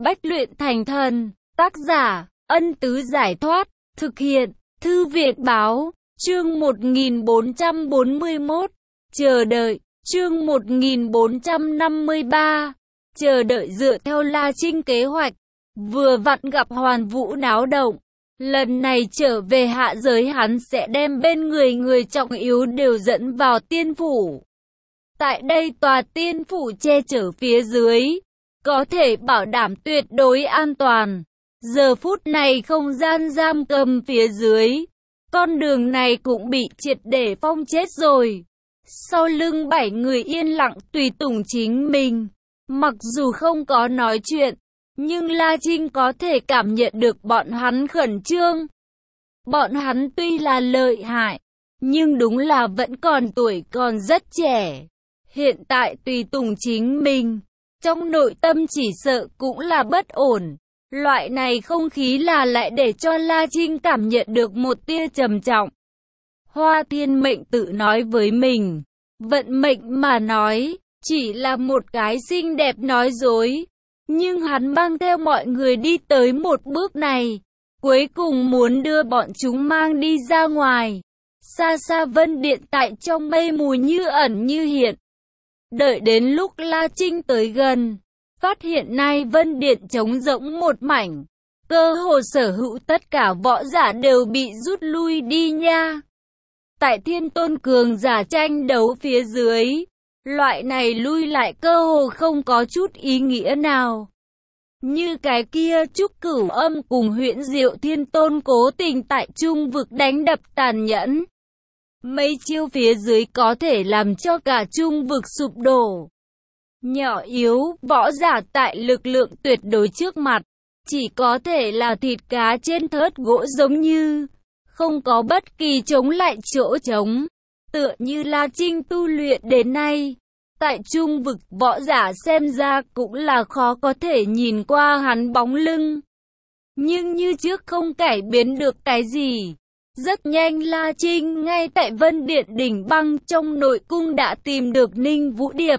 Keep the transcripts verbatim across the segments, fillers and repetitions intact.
Bách luyện thành thần. Tác giả, Ân Tứ Giải Thoát. Thực hiện, Thư viện Báo. Chương một nghìn bốn trăm bốn mươi mốt. Chờ đợi. Chương một nghìn bốn trăm năm mươi ba. Chờ đợi dựa theo La Trinh kế hoạch. Vừa vặn gặp Hoàn Vũ náo động. Lần này trở về hạ giới hắn sẽ đem bên người người trọng yếu đều dẫn vào tiên phủ. Tại đây tòa tiên phủ che chở phía dưới, có thể bảo đảm tuyệt đối an toàn. Giờ phút này không gian giam cầm phía dưới, con đường này cũng bị triệt để phong chết rồi. Sau lưng bảy người yên lặng tùy tùng chính mình. Mặc dù không có nói chuyện, nhưng La Trinh có thể cảm nhận được bọn hắn khẩn trương. Bọn hắn tuy là lợi hại, nhưng đúng là vẫn còn tuổi còn rất trẻ. Hiện tại tùy tùng chính mình, trong nội tâm chỉ sợ cũng là bất ổn. Loại này không khí là lại để cho La Trinh cảm nhận được một tia trầm trọng. Hoa Thiên Mệnh tự nói với mình, vận mệnh mà nói, chỉ là một cái xinh đẹp nói dối. Nhưng hắn mang theo mọi người đi tới một bước này, cuối cùng muốn đưa bọn chúng mang đi ra ngoài. Xa xa Vân Điện tại trong mây mù như ẩn như hiện. Đợi đến lúc La Trinh tới gần, phát hiện nay Vân Điện trống rỗng một mảnh. Cơ hồ sở hữu tất cả võ giả đều bị rút lui đi nha. Tại Thiên Tôn cường giả tranh đấu phía dưới, loại này lui lại cơ hồ không có chút ý nghĩa nào. Như cái kia Trúc Cửu Âm cùng Huyễn Diệu Thiên Tôn cố tình tại trung vực đánh đập tàn nhẫn. Mấy chiêu phía dưới có thể làm cho cả trung vực sụp đổ. Nhỏ yếu, võ giả tại lực lượng tuyệt đối trước mặt, chỉ có thể là thịt cá trên thớt gỗ giống như, không có bất kỳ chống lại chỗ trống. Tựa như La Trinh tu luyện đến nay, tại trung vực võ giả xem ra cũng là khó có thể nhìn qua hắn bóng lưng. Nhưng như trước không cải biến được cái gì. Rất nhanh La Trinh ngay tại Vân Điện đỉnh băng trong nội cung đã tìm được Ninh Vũ Điệp.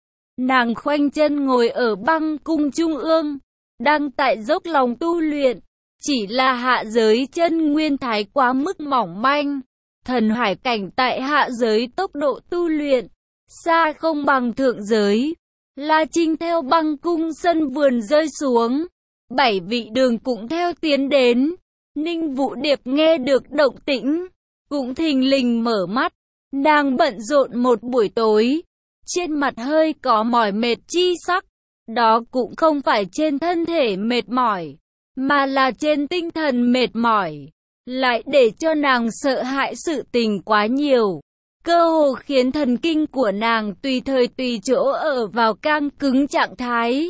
Nàng khoanh chân ngồi ở băng cung trung ương, đang tại dốc lòng tu luyện. Chỉ là hạ giới chân nguyên thái quá mức mỏng manh. Thần hải cảnh tại hạ giới tốc độ tu luyện xa không bằng thượng giới. La Trinh theo băng cung sân vườn rơi xuống, bảy vị đường cũng theo tiến đến. Ninh Vũ Điệp nghe được động tĩnh, cũng thình lình mở mắt. Nàng bận rộn một buổi tối, trên mặt hơi có mỏi mệt chi sắc. Đó cũng không phải trên thân thể mệt mỏi, mà là trên tinh thần mệt mỏi. Lại để cho nàng sợ hãi sự tình quá nhiều, cơ hồ khiến thần kinh của nàng tùy thời tùy chỗ ở vào căng cứng trạng thái.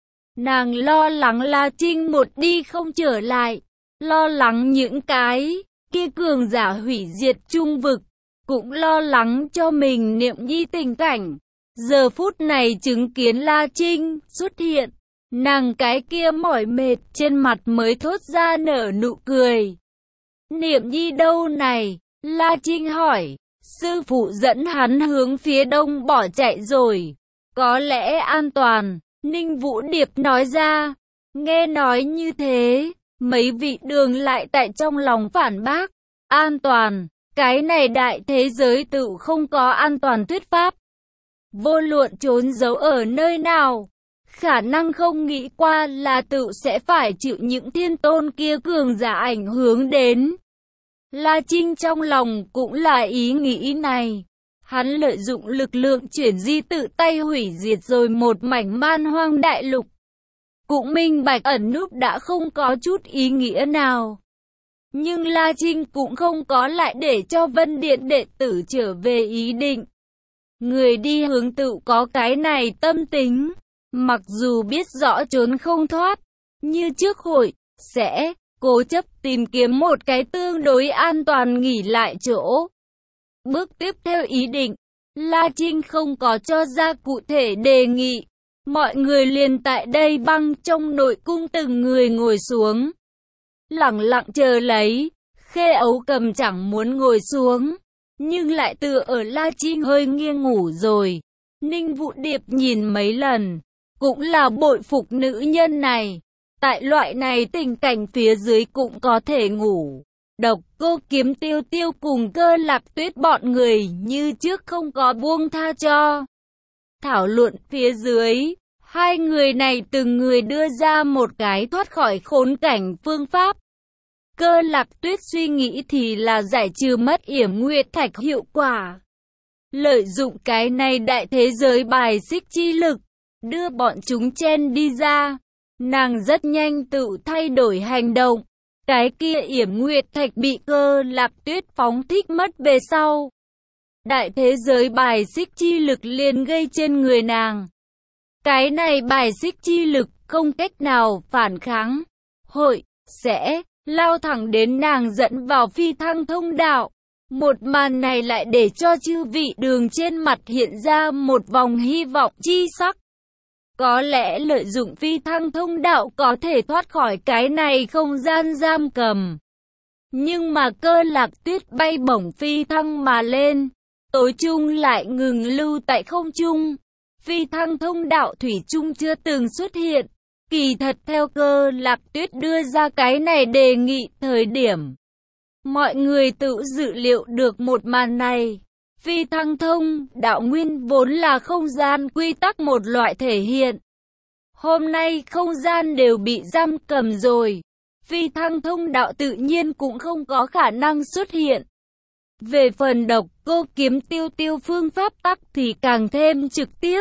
Nàng lo lắng La Trinh một đi không trở lại, lo lắng những cái kia cường giả hủy diệt trung vực, cũng lo lắng cho mình Niệm Nhi tình cảnh. Giờ phút này chứng kiến La Trinh xuất hiện, nàng cái kia mỏi mệt trên mặt mới thốt ra nở nụ cười. Niệm Nhi đâu này? La Trinh hỏi. Sư phụ dẫn hắn hướng phía đông bỏ chạy rồi, có lẽ an toàn, Ninh Vũ Điệp nói ra. Nghe nói như thế, mấy vị đường lại tại trong lòng phản bác. An toàn, cái này đại thế giới tự không có an toàn thuyết pháp. Vô luận trốn giấu ở nơi nào, khả năng không nghĩ qua là tự sẽ phải chịu những thiên tôn kia cường giả ảnh hưởng đến. La Trinh trong lòng cũng là ý nghĩ này. Hắn lợi dụng lực lượng chuyển di tự tay hủy diệt rồi một mảnh man hoang đại lục. Cũng minh bạch ẩn núp đã không có chút ý nghĩa nào. Nhưng La Trinh cũng không có lại để cho Vân Điện đệ tử trở về ý định. Người đi hướng tự có cái này tâm tính. Mặc dù biết rõ trốn không thoát, như trước hội, sẽ cố chấp tìm kiếm một cái tương đối an toàn nghỉ lại chỗ. Bước tiếp theo ý định, La Trinh không có cho ra cụ thể đề nghị. Mọi người liền tại đây băng trong nội cung từng người ngồi xuống, lặng lặng chờ lấy. Khê Ấu Cầm chẳng muốn ngồi xuống, nhưng lại tựa ở La Trinh hơi nghiêng ngủ rồi. Ninh Vũ Điệp nhìn mấy lần, cũng là bội phục nữ nhân này. Tại loại này tình cảnh phía dưới cũng có thể ngủ. Độc Cô Kiếm Tiêu Tiêu cùng Cơ Lạc Tuyết bọn người như trước không có buông tha cho. Thảo luận phía dưới, hai người này từng người đưa ra một cái thoát khỏi khốn cảnh phương pháp. Cơ Lạc Tuyết suy nghĩ thì là giải trừ mất yểm nguyệt thạch hiệu quả. Lợi dụng cái này đại thế giới bài xích chi lực, đưa bọn chúng chen đi ra. Nàng rất nhanh tự thay đổi hành động. Cái kia yểm nguyệt thạch bị Cơ Lạc Tuyết phóng thích mất về sau. Đại thế giới bài xích chi lực liền gây trên người nàng. Cái này bài xích chi lực không cách nào phản kháng. Hội, sẽ, lao thẳng đến nàng dẫn vào phi thăng thông đạo. Một màn này lại để cho chư vị đường trên mặt hiện ra một vòng hy vọng chi sắc. Có lẽ lợi dụng phi thăng thông đạo có thể thoát khỏi cái này không gian giam cầm. Nhưng mà Cơ Lạc Tuyết bay bổng phi thăng mà lên, tối chung lại ngừng lưu tại không trung. Phi thăng thông đạo thủy chung chưa từng xuất hiện. Kỳ thật theo Cơ Lạc Tuyết đưa ra cái này đề nghị thời điểm, mọi người tự dự liệu được một màn này. Phi thăng thông đạo nguyên vốn là không gian quy tắc một loại thể hiện. Hôm nay không gian đều bị giam cầm rồi. Phi thăng thông đạo tự nhiên cũng không có khả năng xuất hiện. Về phần Độc Cô Kiếm Tiêu Tiêu phương pháp tắc thì càng thêm trực tiếp.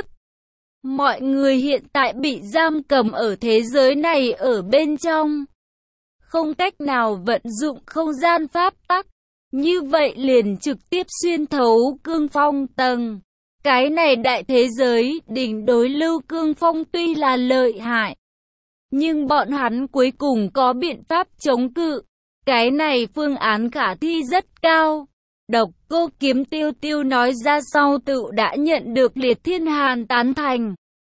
Mọi người hiện tại bị giam cầm ở thế giới này ở bên trong. Không cách nào vận dụng không gian pháp tắc. Như vậy liền trực tiếp xuyên thấu cương phong tầng. Cái này đại thế giới đỉnh đối lưu cương phong tuy là lợi hại, nhưng bọn hắn cuối cùng có biện pháp chống cự. Cái này phương án khả thi rất cao. Độc Cô Kiếm Tiêu Tiêu nói ra sau tự đã nhận được Liệt Thiên Hàn tán thành.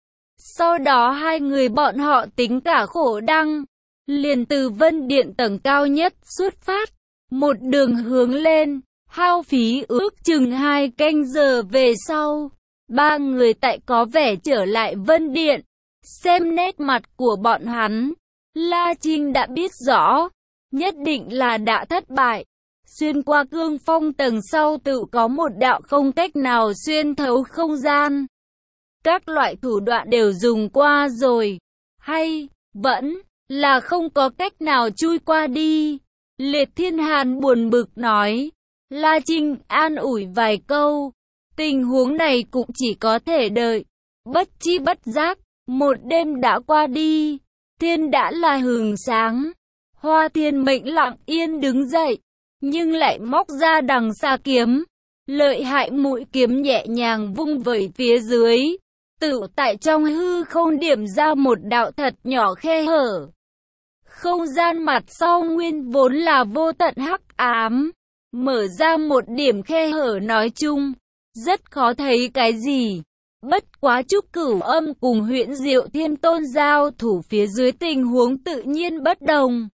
Sau đó hai người bọn họ tính cả khổ đăng, liền từ Vân Điện tầng cao nhất xuất phát, một đường hướng lên, hao phí ước chừng hai canh giờ về sau. Ba người tại có vẻ trở lại Vân Điện, xem nét mặt của bọn hắn, La Trinh đã biết rõ, nhất định là đã thất bại. Xuyên qua cương phong tầng sau tự có một đạo không cách nào xuyên thấu không gian. Các loại thủ đoạn đều dùng qua rồi, hay vẫn là không có cách nào chui qua đi. Liệt Thiên Hàn buồn bực nói. La Trinh an ủi vài câu. Tình huống này cũng chỉ có thể đợi. Bất chi bất giác, một đêm đã qua đi. Thiên đã là hừng sáng. Hoa Thiên Mệnh lặng yên đứng dậy, nhưng lại móc ra đằng xa kiếm. Lợi hại mũi kiếm nhẹ nhàng vung vẩy phía dưới. Tự tại trong hư không điểm ra một đạo thật nhỏ khe hở. Không gian mặt sau nguyên vốn là vô tận hắc ám, mở ra một điểm khe hở nói chung, rất khó thấy cái gì. Bất quá Trúc Cửu Âm cùng Huyễn Diệu Thiên Tôn giao thủ phía dưới tình huống tự nhiên bất đồng.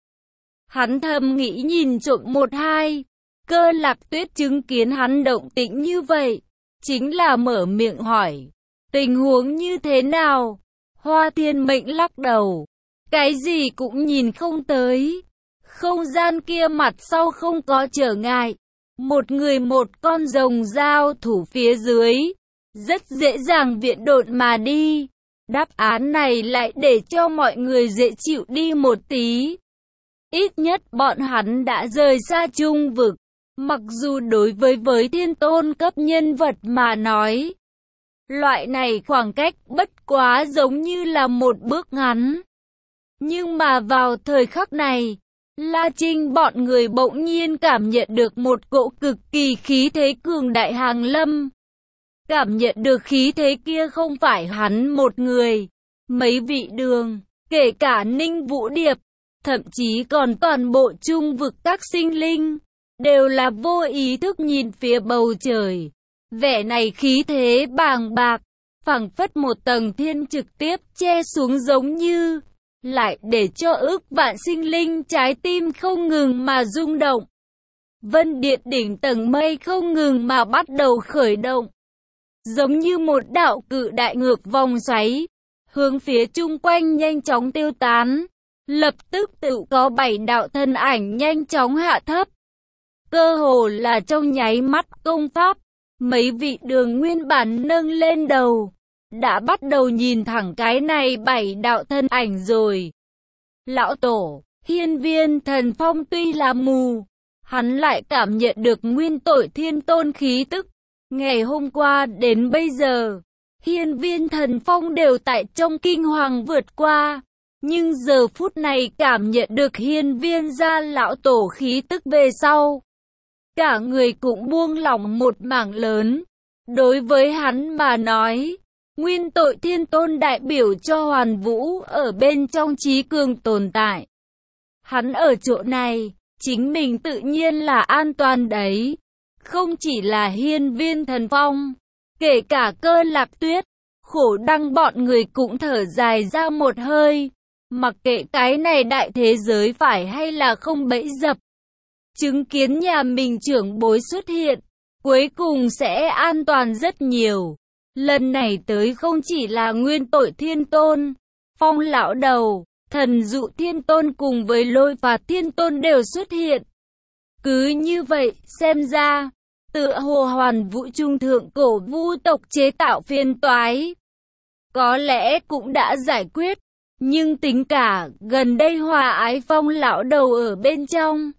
Hắn thầm nghĩ nhìn trộm một hai, Cơ Lạc Tuyết chứng kiến hắn động tĩnh như vậy, chính là mở miệng hỏi, tình huống như thế nào? Hoa Thiên Mệnh lắc đầu, cái gì cũng nhìn không tới. Không gian kia mặt sau không có trở ngại. Một người một con rồng giao thủ phía dưới, rất dễ dàng viện độn mà đi. Đáp án này lại để cho mọi người dễ chịu đi một tí. Ít nhất bọn hắn đã rời xa trung vực. Mặc dù đối với với thiên tôn cấp nhân vật mà nói, loại này khoảng cách bất quá giống như là một bước ngắn. Nhưng mà vào thời khắc này, La Trinh bọn người bỗng nhiên cảm nhận được một cỗ cực kỳ khí thế cường đại hàng lâm. Cảm nhận được khí thế kia không phải hắn một người, mấy vị đường, kể cả Ninh Vũ Điệp, thậm chí còn toàn bộ trung vực các sinh linh, đều là vô ý thức nhìn phía bầu trời. Vẻ này khí thế bàng bạc, phảng phất một tầng thiên trực tiếp che xuống giống như, lại để cho ước vạn sinh linh trái tim không ngừng mà rung động. Vân Điện đỉnh tầng mây không ngừng mà bắt đầu khởi động. Giống như một đạo cự đại ngược vòng xoáy, hướng phía chung quanh nhanh chóng tiêu tán. Lập tức tự có bảy đạo thân ảnh nhanh chóng hạ thấp. Cơ hồ là trong nháy mắt công pháp, mấy vị đường nguyên bản nâng lên đầu, đã bắt đầu nhìn thẳng cái này bảy đạo thân ảnh rồi. Lão tổ, Hiên Viên Thần Phong tuy là mù, hắn lại cảm nhận được nguyên tội thiên tôn khí tức. Ngày hôm qua đến bây giờ, Hiên Viên Thần Phong đều tại trong kinh hoàng vượt qua. Nhưng giờ phút này cảm nhận được hiên viên gia lão tổ khí tức về sau. Cả người cũng buông lỏng một mảng lớn. Đối với hắn mà nói, nguyên tội thiên tôn đại biểu cho hoàn vũ ở bên trong trí cường tồn tại. Hắn ở chỗ này, chính mình tự nhiên là an toàn đấy. Không chỉ là hiên viên thần phong, kể cả Cơ Lạc Tuyết, Khổ Đăng bọn người cũng thở dài ra một hơi. Mặc kệ cái này đại thế giới phải hay là không bẫy dập, chứng kiến nhà mình trưởng bối xuất hiện, cuối cùng sẽ an toàn rất nhiều. Lần này tới không chỉ là nguyên tội thiên tôn, Phong lão đầu, Thần Dụ thiên tôn cùng với Lôi Phạt thiên tôn đều xuất hiện. Cứ như vậy, xem ra, tựa hồ hoàn vũ trung thượng cổ vu tộc chế tạo phiên toái, có lẽ cũng đã giải quyết. Nhưng tính cả, gần đây Hòa Ái Phong lão đầu ở bên trong.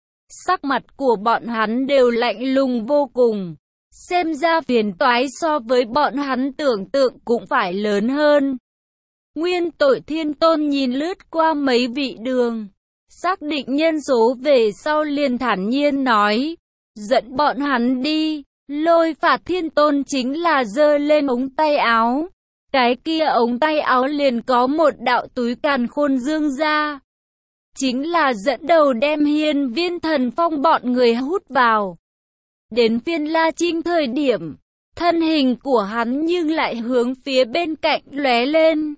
Sắc mặt của bọn hắn đều lạnh lùng vô cùng. Xem ra phiền toái so với bọn hắn tưởng tượng cũng phải lớn hơn. Nguyên tội thiên tôn nhìn lướt qua mấy vị đường. Xác định nhân số về sau liền thản nhiên nói. Dẫn bọn hắn đi. Lôi Phạt thiên tôn chính là giơ lên ống tay áo. Cái kia ống tay áo liền có một đạo túi càn khôn dương ra. Chính là dẫn đầu đem hiên viên thần phong bọn người hút vào. Đến phiên La Trinh thời điểm, thân hình của hắn nhưng lại hướng phía bên cạnh lóe lên.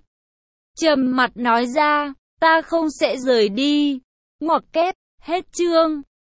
Trầm mặt nói ra, ta không sẽ rời đi. Ngoặc kép, hết chương.